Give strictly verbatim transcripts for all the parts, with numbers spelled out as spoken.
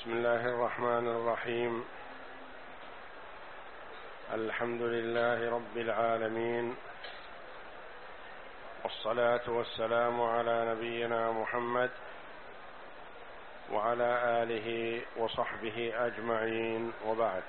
بسم الله الرحمن الرحيم. الحمد لله رب العالمين، والصلاة والسلام على نبينا محمد وعلى آله وصحبه أجمعين، وبعد.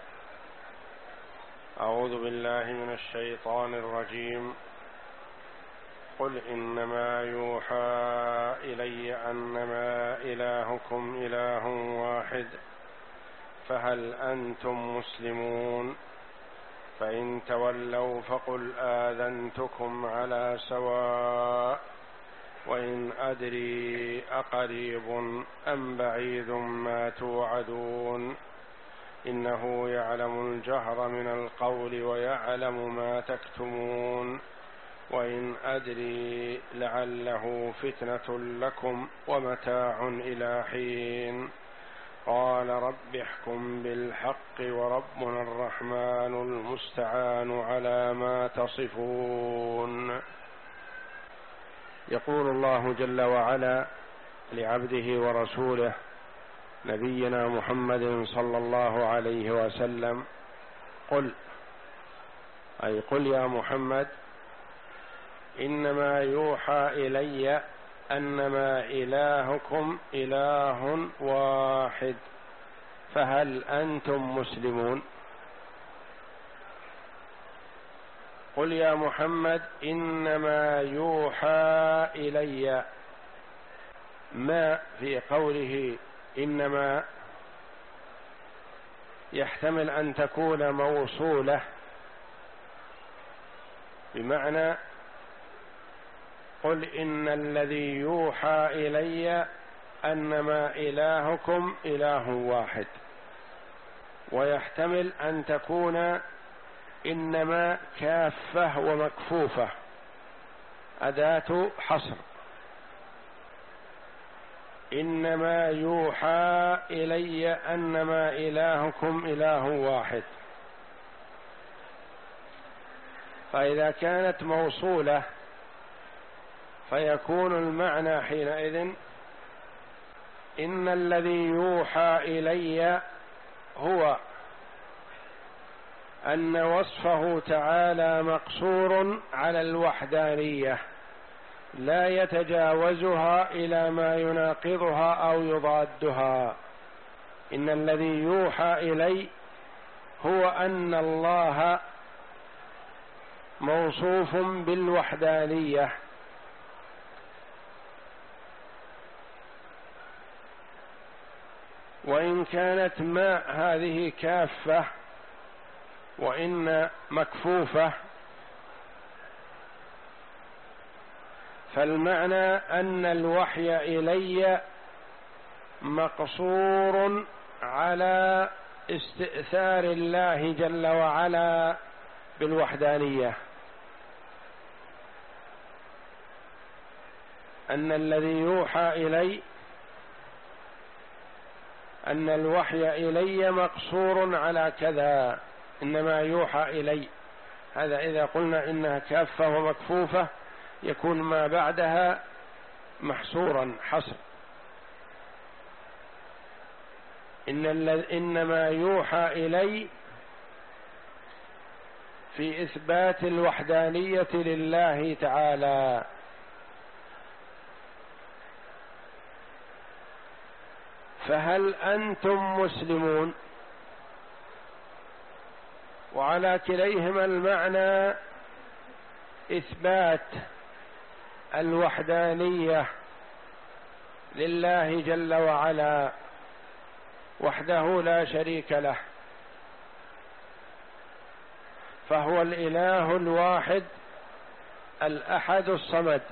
أعوذ بالله من الشيطان الرجيم. قل إنما يوحى إلي أنما إلهكم إله واحد فهل أنتم مسلمون؟ فإن تولوا فقل آذنتكم على سواء وإن أدري أقريب أم بعيد ما توعدون إنه يعلم الجهر من القول ويعلم ما تكتمون وإن أدري لعله فتنة لكم ومتاع إلى حين. قال رب احكم بالحق وربنا الرحمن المستعان على ما تصفون. يقول الله جل وعلا لعبده ورسوله نبينا محمد صلى الله عليه وسلم: قل، أي قل يا محمد، إنما يوحى إلي أنما إلهكم إله واحد فهل أنتم مسلمون؟ قل يا محمد إنما يوحى إلي. ما في قوله إنما يحتمل أن تكون موصولة، بمعنى قل إن الذي يوحى إلي أنما إلهكم إله واحد، ويحتمل أن تكون إنما كافة ومكفوفة، أداة حصر. إنما يوحى إلي أنما إلهكم إله واحد، فإذا كانت موصولة فيكون المعنى حينئذ إن الذي يوحى إلي هو أن وصفه تعالى مقصور على الوحدانية، لا يتجاوزها إلى ما يناقضها أو يضادها. إن الذي يوحى إلي هو أن الله موصوف بالوحدانية، وإن كانت ما هذه كافة وإن مكفوفة، فالمعنى أن الوحي إلي مقصور على استئثار الله جل وعلا بالوحدانية، أن الذي يوحى إلي أن الوحي إلي مقصور على كذا، إنما يوحى إلي. هذا إذا قلنا إنها كافة ومكفوفة يكون ما بعدها محصورا حصر. إن إنما يوحى إلي في إثبات الوحدانية لله تعالى. فهل أنتم مسلمون؟ وعلى كليهما المعنى إثبات الوحدانية لله جل وعلا وحده لا شريك له، فهو الإله الواحد الأحد الصمد.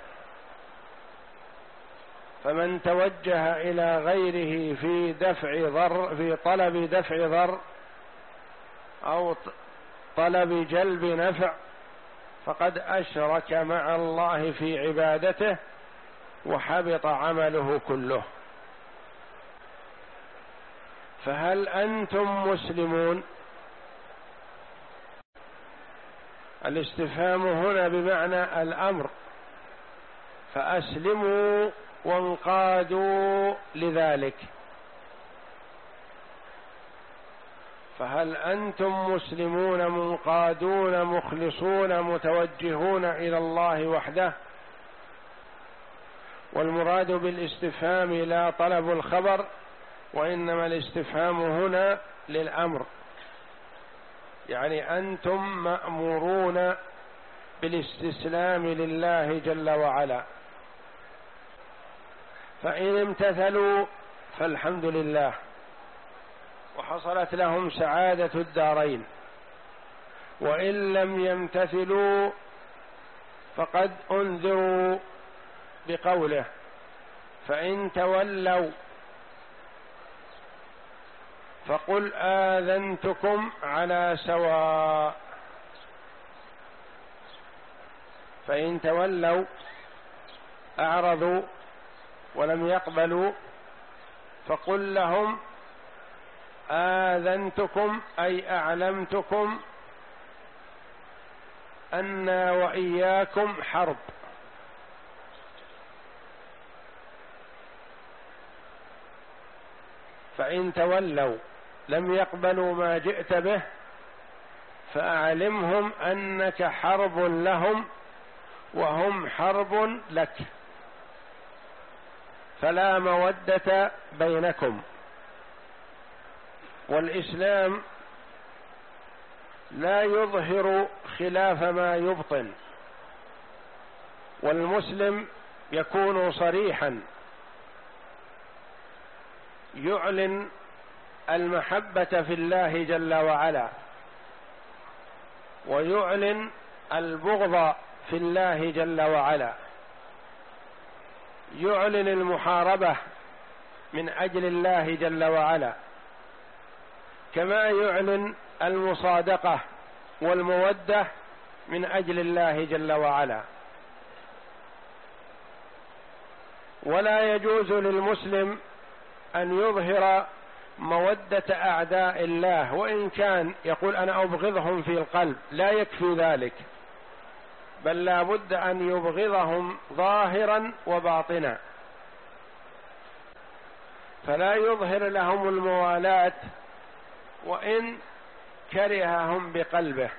فمن توجه إلى غيره في دفع ضر، في طلب دفع ضر أو طلب جلب نفع، فقد أشرك مع الله في عبادته وحبط عمله كله. فهل أنتم مسلمون؟ الاستفهام هنا بمعنى الأمر، فأسلموا وانقادوا لذلك. فهل أنتم مسلمون منقادون مخلصون متوجهون إلى الله وحده؟ والمراد بالاستفهام لا طلب الخبر، وإنما الاستفهام هنا للأمر، يعني أنتم مأمورون بالاستسلام لله جل وعلا، فإن امتثلوا فالحمد لله وحصلت لهم سعادة الدارين، وإن لم يمتثلوا فقد أنذروا بقوله فإن تولوا فقل آذنتكم على سواء. فإن تولوا أعرضوا ولم يقبلوا فقل لهم آذنتكم أي أعلمتكم أنا وإياكم حرب. فإن تولوا لم يقبلوا ما جئت به فأعلمهم أنك حرب لهم وهم حرب لك، فلا مودة بينكم. والإسلام لا يظهر خلاف ما يبطن، والمسلم يكون صريحا يعلن المحبة في الله جل وعلا، ويعلن البغض في الله جل وعلا، يعلن المحاربة من أجل الله جل وعلا، كما يعلن المصادقة والمودة من أجل الله جل وعلا. ولا يجوز للمسلم أن يظهر مودة أعداء الله، وإن كان يقول أنا أبغضهم في القلب، لا يكفي ذلك، بل لا بد أن يبغضهم ظاهرا وباطنا، فلا يظهر لهم الموالاة وإن كرههم بقلبه.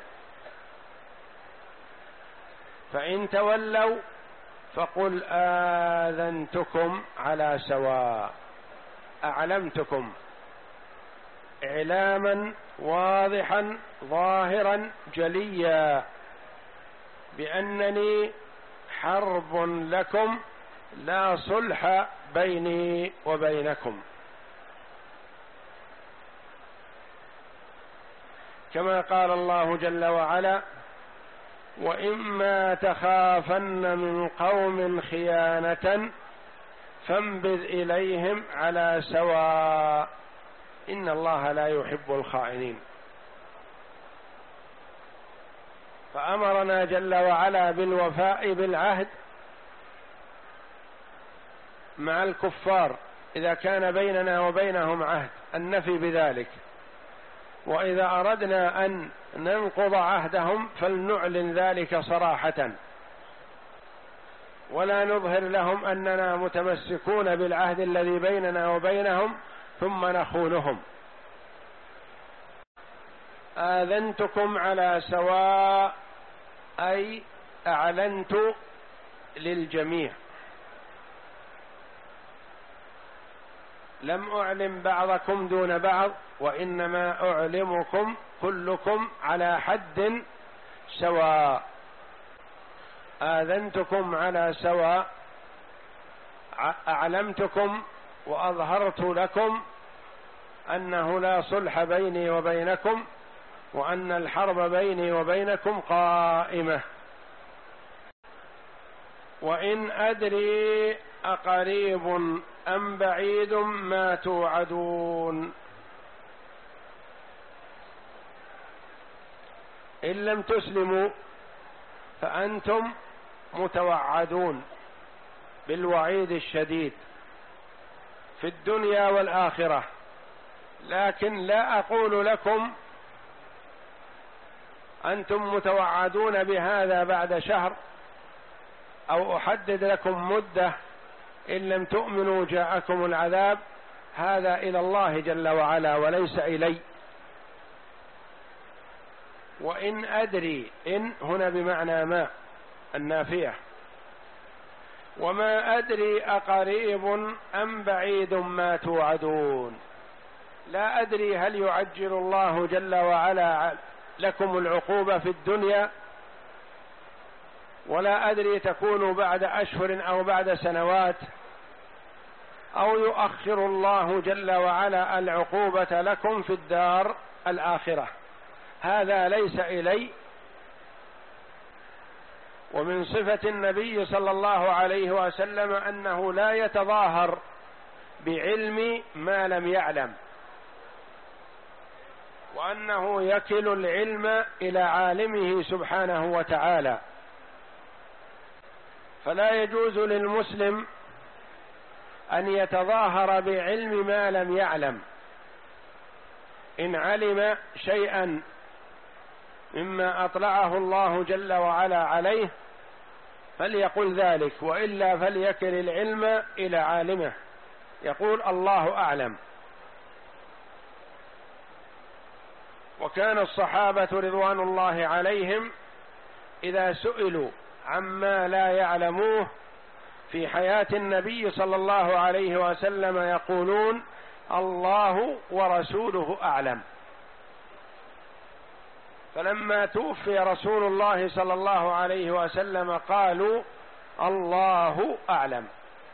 فإن تولوا فقل آذنتكم على سواء، أعلمتكم إعلاما واضحا ظاهرا جليا بأنني حرب لكم لا صلح بيني وبينكم. كما قال الله جل وعلا وإما تخافن من قوم خيانة فانبذ إليهم على سواء إن الله لا يحب الخائنين. فأمرنا جل وعلا بالوفاء بالعهد مع الكفار إذا كان بيننا وبينهم عهد، النفي بذلك، وإذا أردنا أن ننقض عهدهم فلنعلن ذلك صراحة، ولا نظهر لهم أننا متمسكون بالعهد الذي بيننا وبينهم ثم نخونهم. آذنتكم على سواء أي أعلنت للجميع، لم أعلم بعضكم دون بعض، وإنما أعلمكم كلكم على حد سواء. آذنتكم على سواء، أعلمتكم وأظهرت لكم أنه لا صلح بيني وبينكم، وأن الحرب بيني وبينكم قائمة. وإن أدري أقريب أم بعيد ما توعدون. إن لم تسلموا فأنتم متوعدون بالوعيد الشديد في الدنيا والآخرة، لكن لا أقول لكم أنتم متوعدون بهذا بعد شهر، أو أحدد لكم مدة إن لم تؤمنوا جاءكم العذاب. هذا إلى الله جل وعلا وليس إلي، وإن أدري، إن هنا بمعنى ما النافية، وما أدري أقريب أم بعيد ما توعدون. لا أدري هل يعجل الله جل وعلا لكم العقوبة في الدنيا، ولا أدري تكون بعد أشهر أو بعد سنوات، أو يؤخر الله جل وعلا العقوبة لكم في الدار الآخرة. هذا ليس إلي. ومن صفة النبي صلى الله عليه وسلم أنه لا يتظاهر بعلم ما لم يعلم، وأنه يكل العلم إلى عالمه سبحانه وتعالى. فلا يجوز للمسلم أن يتظاهر بعلم ما لم يعلم. إن علم شيئا مما أطلعه الله جل وعلا عليه فليقل ذلك، وإلا فليكل العلم إلى عالمه، يقول الله أعلم. وكان الصحابة رضوان الله عليهم إذا سئلوا عما لا يعلموه في حياة النبي صلى الله عليه وسلم يقولون الله ورسوله أعلم. فلما توفي رسول الله صلى الله عليه وسلم قالوا الله أعلم.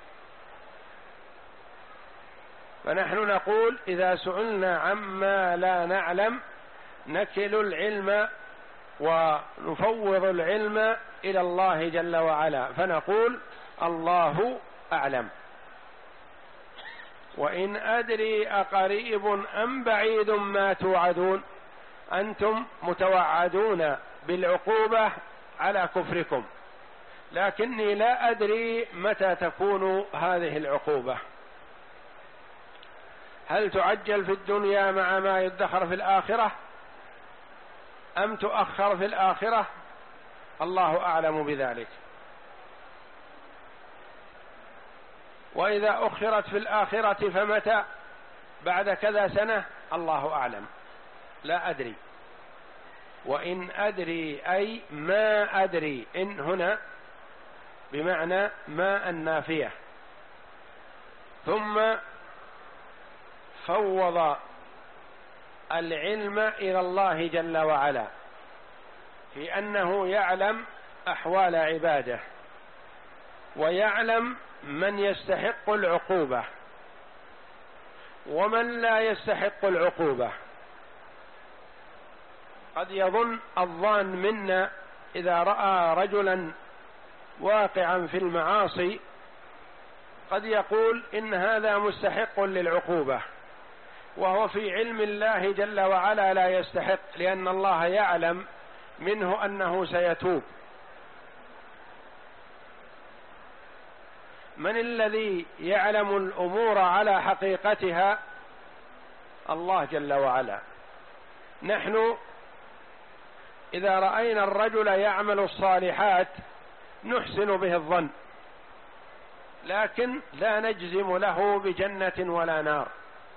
فنحن نقول إذا سئلنا عما لا نعلم نكل العلم ونفوض العلم إلى الله جل وعلا، فنقول الله أعلم. وإن أدري أقريب أم بعيد ما توعدون، أنتم متوعدون بالعقوبة على كفركم، لكني لا أدري متى تكون هذه العقوبة. هل تعجل في الدنيا مع ما يدخر في الآخرة أم تؤخر في الآخرة؟ الله أعلم بذلك. وإذا أخرت في الآخرة فمتى؟ بعد كذا سنة؟ الله أعلم، لا أدري. وإن أدري أي ما أدري، إن هنا بمعنى ما النافية. ثم فوض العلم إلى الله جل وعلا في أنه يعلم أحوال عباده، ويعلم من يستحق العقوبة ومن لا يستحق العقوبة. قد يظن الظان منا إذا رأى رجلا واقعا في المعاصي قد يقول إن هذا مستحق للعقوبة، وهو في علم الله جل وعلا لا يستحق، لأن الله يعلم منه أنه سيتوب. من الذي يعلم الأمور على حقيقتها؟ الله جل وعلا. نحن إذا رأينا الرجل يعمل الصالحات نحسن به الظن، لكن لا نجزم له بجنة ولا نار.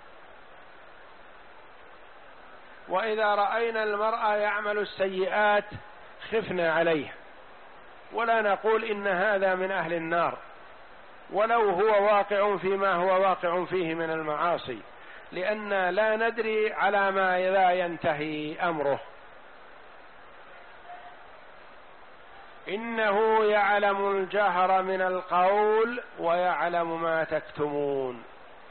وإذا رأينا المرء يعمل السيئات خفنا عليه، ولا نقول إن هذا من أهل النار ولو هو واقع فيما هو واقع فيه من المعاصي، لأن لا ندري على ما لا ينتهي أمره. إنه يعلم الجهر من القول ويعلم ما تكتمون.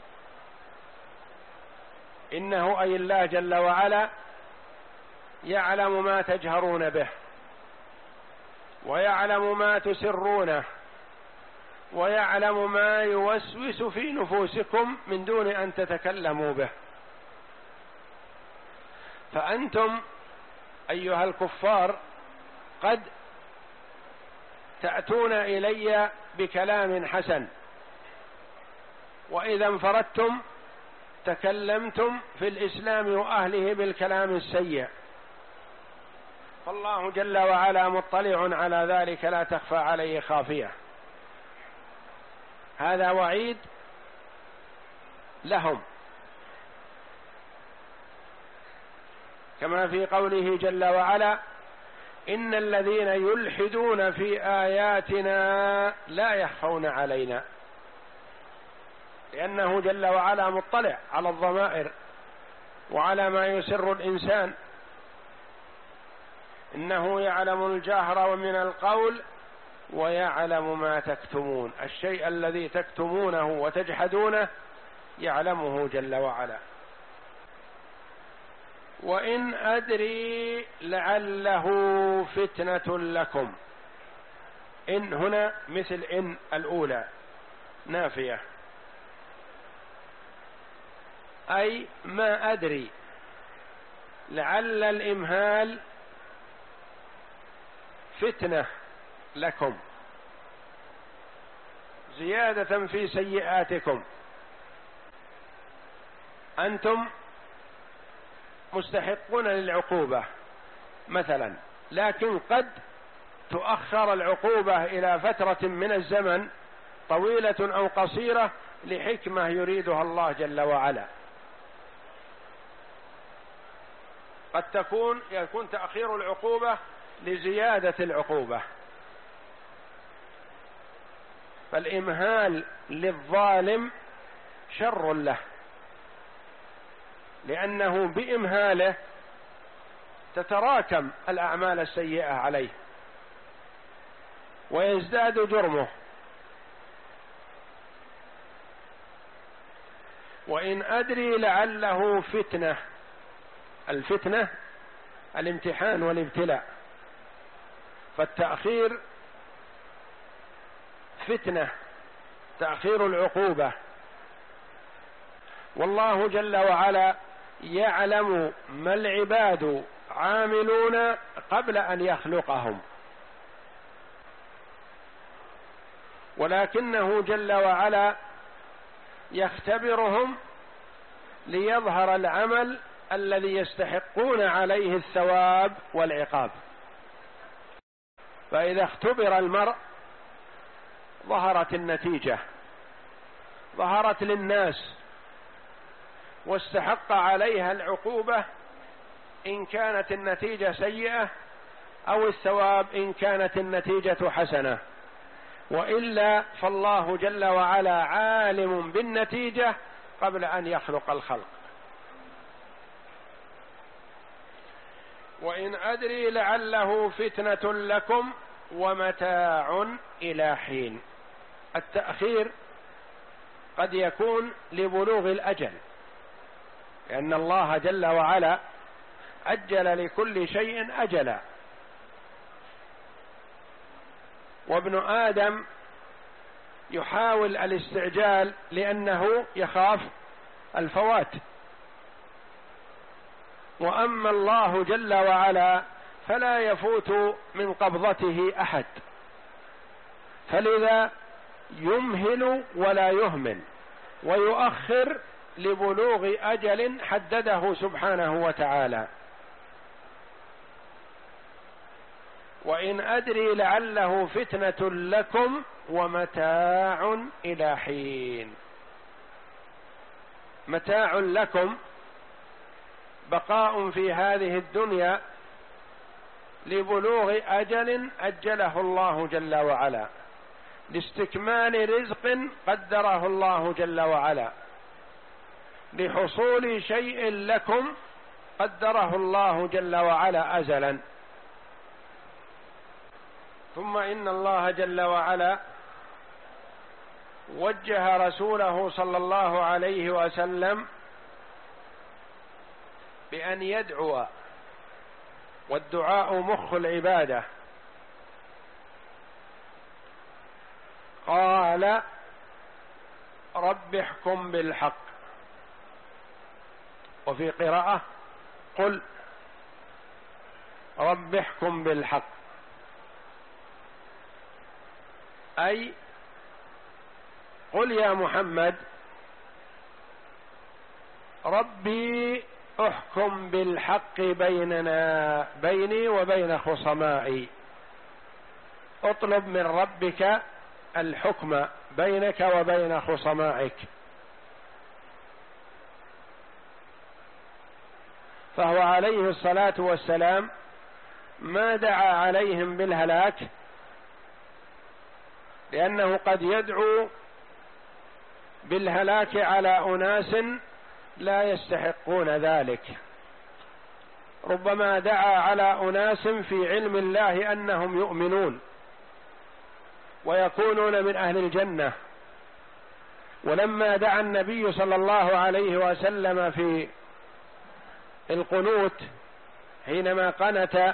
إنه أي الله جل وعلا يعلم ما تجهرون به، ويعلم ما تسرونه، ويعلم ما يوسوس في نفوسكم من دون أن تتكلموا به. فأنتم أيها الكفار قد تأتون إلي بكلام حسن، وإذا انفردتم تكلمتم في الإسلام وأهله بالكلام السيء، فالله جل وعلا مطلع على ذلك لا تخفى عليه خافية. هذا وعيد لهم. كما في قوله جل وعلا: إن الذين يلحدون في آياتنا لا يخفون علينا، لأنه جل وعلا مطلع على الضمائر وعلى ما يسر الإنسان، إنه يعلم الجهر ومن القول ويعلم ما تكتمون، الشيء الذي تكتمونه وتجحدونه يعلمه جل وعلا. وإن أدري لعله فتنة لكم، إن هنا مثل إن الأولى نافية، أي ما أدري، لعل الإمهال فتنة لكم، زيادة في سيئاتكم، أنتم مستحقون للعقوبة مثلا، لكن قد تؤخر العقوبة إلى فترة من الزمن طويلة أو قصيرة لحكمة يريدها الله جل وعلا. قد تكون يكون تأخير العقوبة لزيادة العقوبة، فالإمهال للظالم شر له، لأنه بإمهاله تتراكم الأعمال السيئة عليه ويزداد جرمه. وإن أدري لعله فتنة، الفتنة الامتحان والابتلاء، فالتأخير فتنة، تأخير العقوبة، والله جل وعلا يعلم ما العباد عاملون قبل أن يخلقهم، ولكنه جل وعلا يختبرهم ليظهر العمل الذي يستحقون عليه الثواب والعقاب. فإذا اختبر المرء ظهرت النتيجة، ظهرت للناس واستحق عليها العقوبة إن كانت النتيجة سيئة، أو الثواب إن كانت النتيجة حسنة، وإلا فالله جل وعلا عالم بالنتيجة قبل أن يخلق الخلق. وإن أدري لعله فتنة لكم ومتاع إلى حين، التأخير قد يكون لبلوغ الأجل، لأن الله جل وعلا أجل لكل شيء أجلا، وابن آدم يحاول الاستعجال لأنه يخاف الفوات، وأما الله جل وعلا فلا يفوت من قبضته أحد، فلذا يمهل ولا يهمل ويؤخر لبلوغ أجل حدده سبحانه وتعالى. وإن أدري لعله فتنة لكم ومتاع إلى حين، متاع لكم بقاء في هذه الدنيا لبلوغ أجل أجله الله جل وعلا، لاستكمال رزق قدره الله جل وعلا، لحصول شيء لكم قدره الله جل وعلا أزلا. ثم إن الله جل وعلا وجه رسوله صلى الله عليه وسلم بأن يدعو، والدعاء مخ العبادة. قال: رب احكم بالحق، وفي قراءة: قل رب احكم بالحق، أي قل يا محمد ربي احكم بالحق بيننا، بيني وبين خصمائي، اطلب من ربك الحكم بينك وبين خصمائك. فهو عليه الصلاة والسلام ما دعا عليهم بالهلاك، لأنه قد يدعو بالهلاك على أناس لا يستحقون ذلك. ربما دعا على أناس في علم الله أنهم يؤمنون ويكونون من أهل الجنة. ولما دعا النبي صلى الله عليه وسلم في القنوت حينما قنت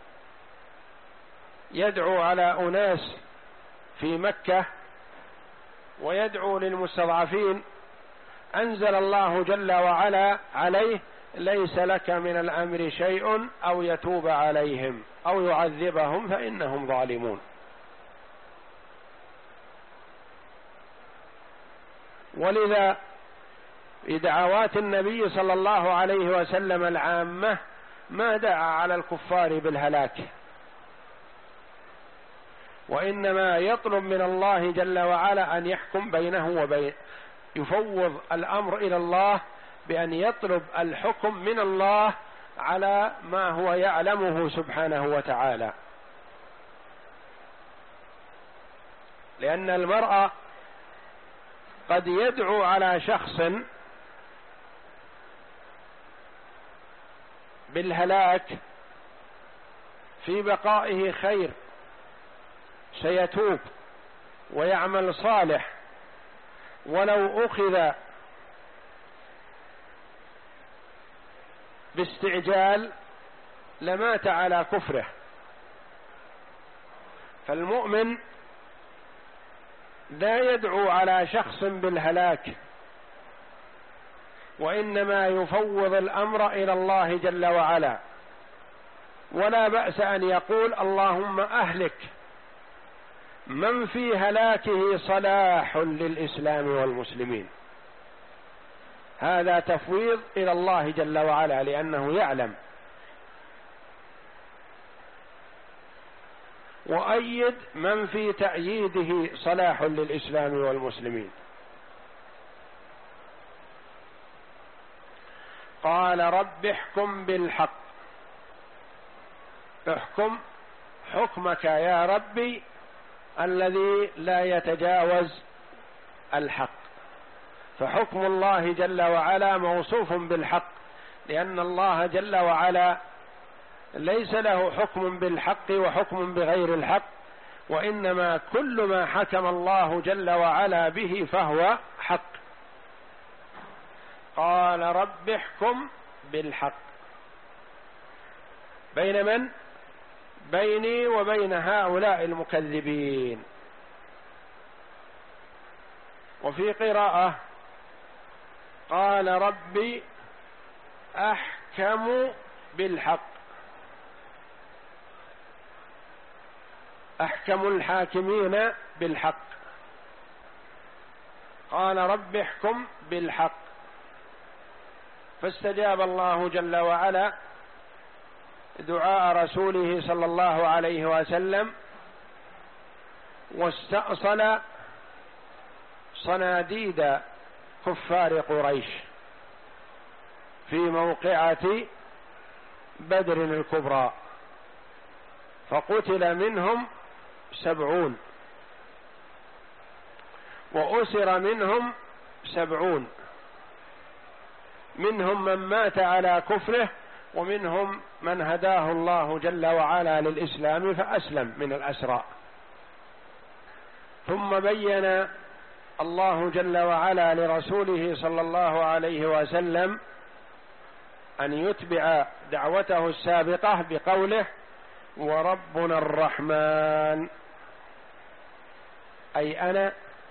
يدعو على أناس في مكة ويدعو للمستضعفين، أنزل الله جل وعلا عليه: ليس لك من الأمر شيء أو يتوب عليهم أو يعذبهم فإنهم ظالمون. ولذا في دعوات النبي صلى الله عليه وسلم العامة ما دعا على الكفار بالهلاك، وإنما يطلب من الله جل وعلا أن يحكم بينه وبين، يفوض الأمر إلى الله بأن يطلب الحكم من الله على ما هو يعلمه سبحانه وتعالى. لأن المرء قد يدعو على شخص بالهلاك في بقائه خير، سيتوب ويعمل صالح، ولو أخذ باستعجال لمات على كفره. فالمؤمن لا يدعو على شخص بالهلاك، وإنما يفوض الأمر إلى الله جل وعلا. ولا بأس أن يقول: اللهم أهلك من في هلاكه صلاح للإسلام والمسلمين. هذا تفويض إلى الله جل وعلا، لأنه يعلم. وأيد من في تأييده صلاح للإسلام والمسلمين. قال: رب احكم بالحق. احكم حكمك يا ربي الذي لا يتجاوز الحق. فحكم الله جل وعلا موصوف بالحق، لأن الله جل وعلا ليس له حكم بالحق وحكم بغير الحق، وإنما كل ما حكم الله جل وعلا به فهو حق. قال: رب احكم بالحق. بين من؟ بيني وبين هؤلاء المكذبين. وفي قراءة: قال ربي أحكم بالحق. أحكم الحاكمين بالحق. قال رب احكم بالحق. فاستجاب الله جل وعلا دعاء رسوله صلى الله عليه وسلم، واستأصل صناديد كفار قريش في موقعة بدر الكبرى، فقتل منهم سبعون وأسر منهم سبعون، منهم من مات على كفره، ومنهم من هداه الله جل وعلا للإسلام فأسلم من الأسرى. ثم بين الله جل وعلا لرسوله صلى الله عليه وسلم أن يتبع دعوته السابقة بقوله: وربنا الرحمن، أي أنا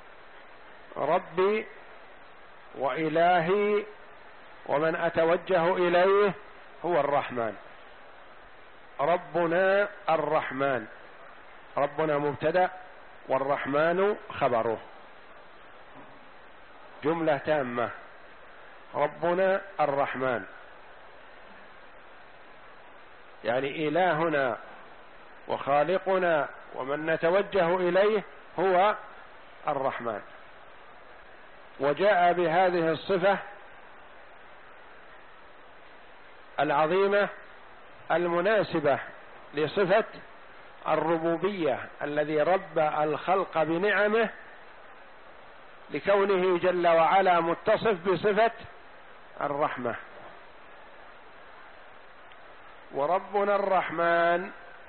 ربي وإلهي ومن أتوجه إليه هو الرحمن. ربنا الرحمن، ربنا مبتدأ والرحمن خبره، جملة تامة. ربنا الرحمن يعني إلهنا وخالقنا ومن نتوجه إليه هو الرحمن. وجاء بهذه الصفة العظيمة المناسبة لصفة الربوبية الذي رب الخلق بنعمه، لكونه جل وعلا متصف بصفة الرحمة. وربنا الرحمن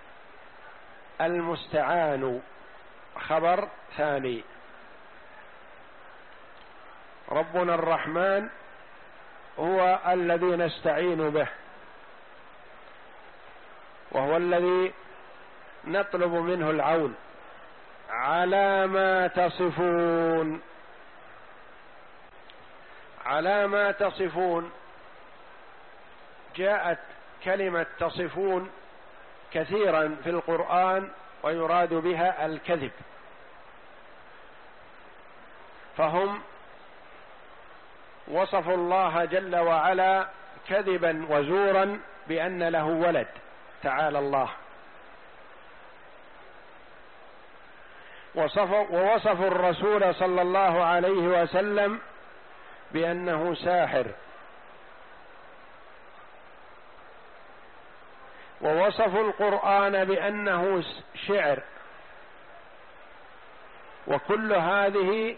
المستعان خبر ثاني. ربنا الرحمن هو الذي نستعين به، وهو الذي نطلب منه العون على ما تصفون. على ما تصفون جاءت كلمة تصفون كثيرا في القرآن ويراد بها الكذب، فهم وصفوا الله جل وعلا كذبا وزورا بأن له ولد تعالى الله، وصفوا ووصفوا الرسول صلى الله عليه وسلم بأنه ساحر، ووصفوا القرآن بأنه شعر. وكل هذه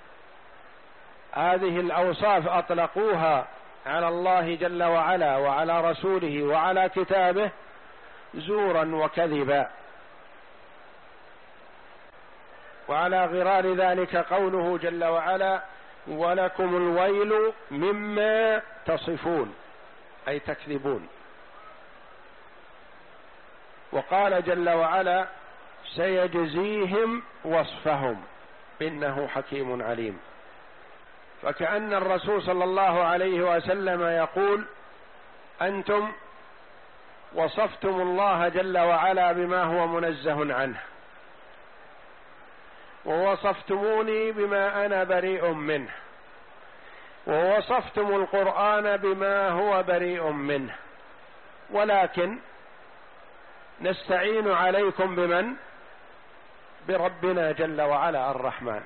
هذه الأوصاف أطلقوها على الله جل وعلا وعلى رسوله وعلى كتابه زورا وكذبا. وعلى غرار ذلك قوله جل وعلا: ولكم الويل مما تصفون، أي تكذبون. وقال جل وعلا: سيجزيهم وصفهم إنه حكيم عليم. فكأن الرسول صلى الله عليه وسلم يقول: أنتم وصفتم الله جل وعلا بما هو منزه عنه، ووصفتموني بما أنا بريء منه، ووصفتم القرآن بما هو بريء منه، ولكن نستعين عليكم بمن؟ بربنا جل وعلا الرحمن.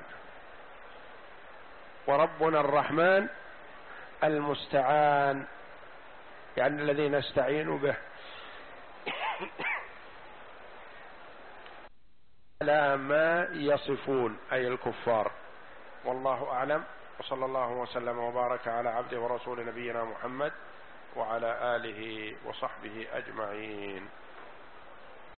وربنا الرحمن المستعان، يعني الذي نستعين به على ما يصفون، أي الكفار. والله أعلم، وصلى الله وسلم وبارك على عبده ورسول نبينا محمد وعلى آله وصحبه أجمعين.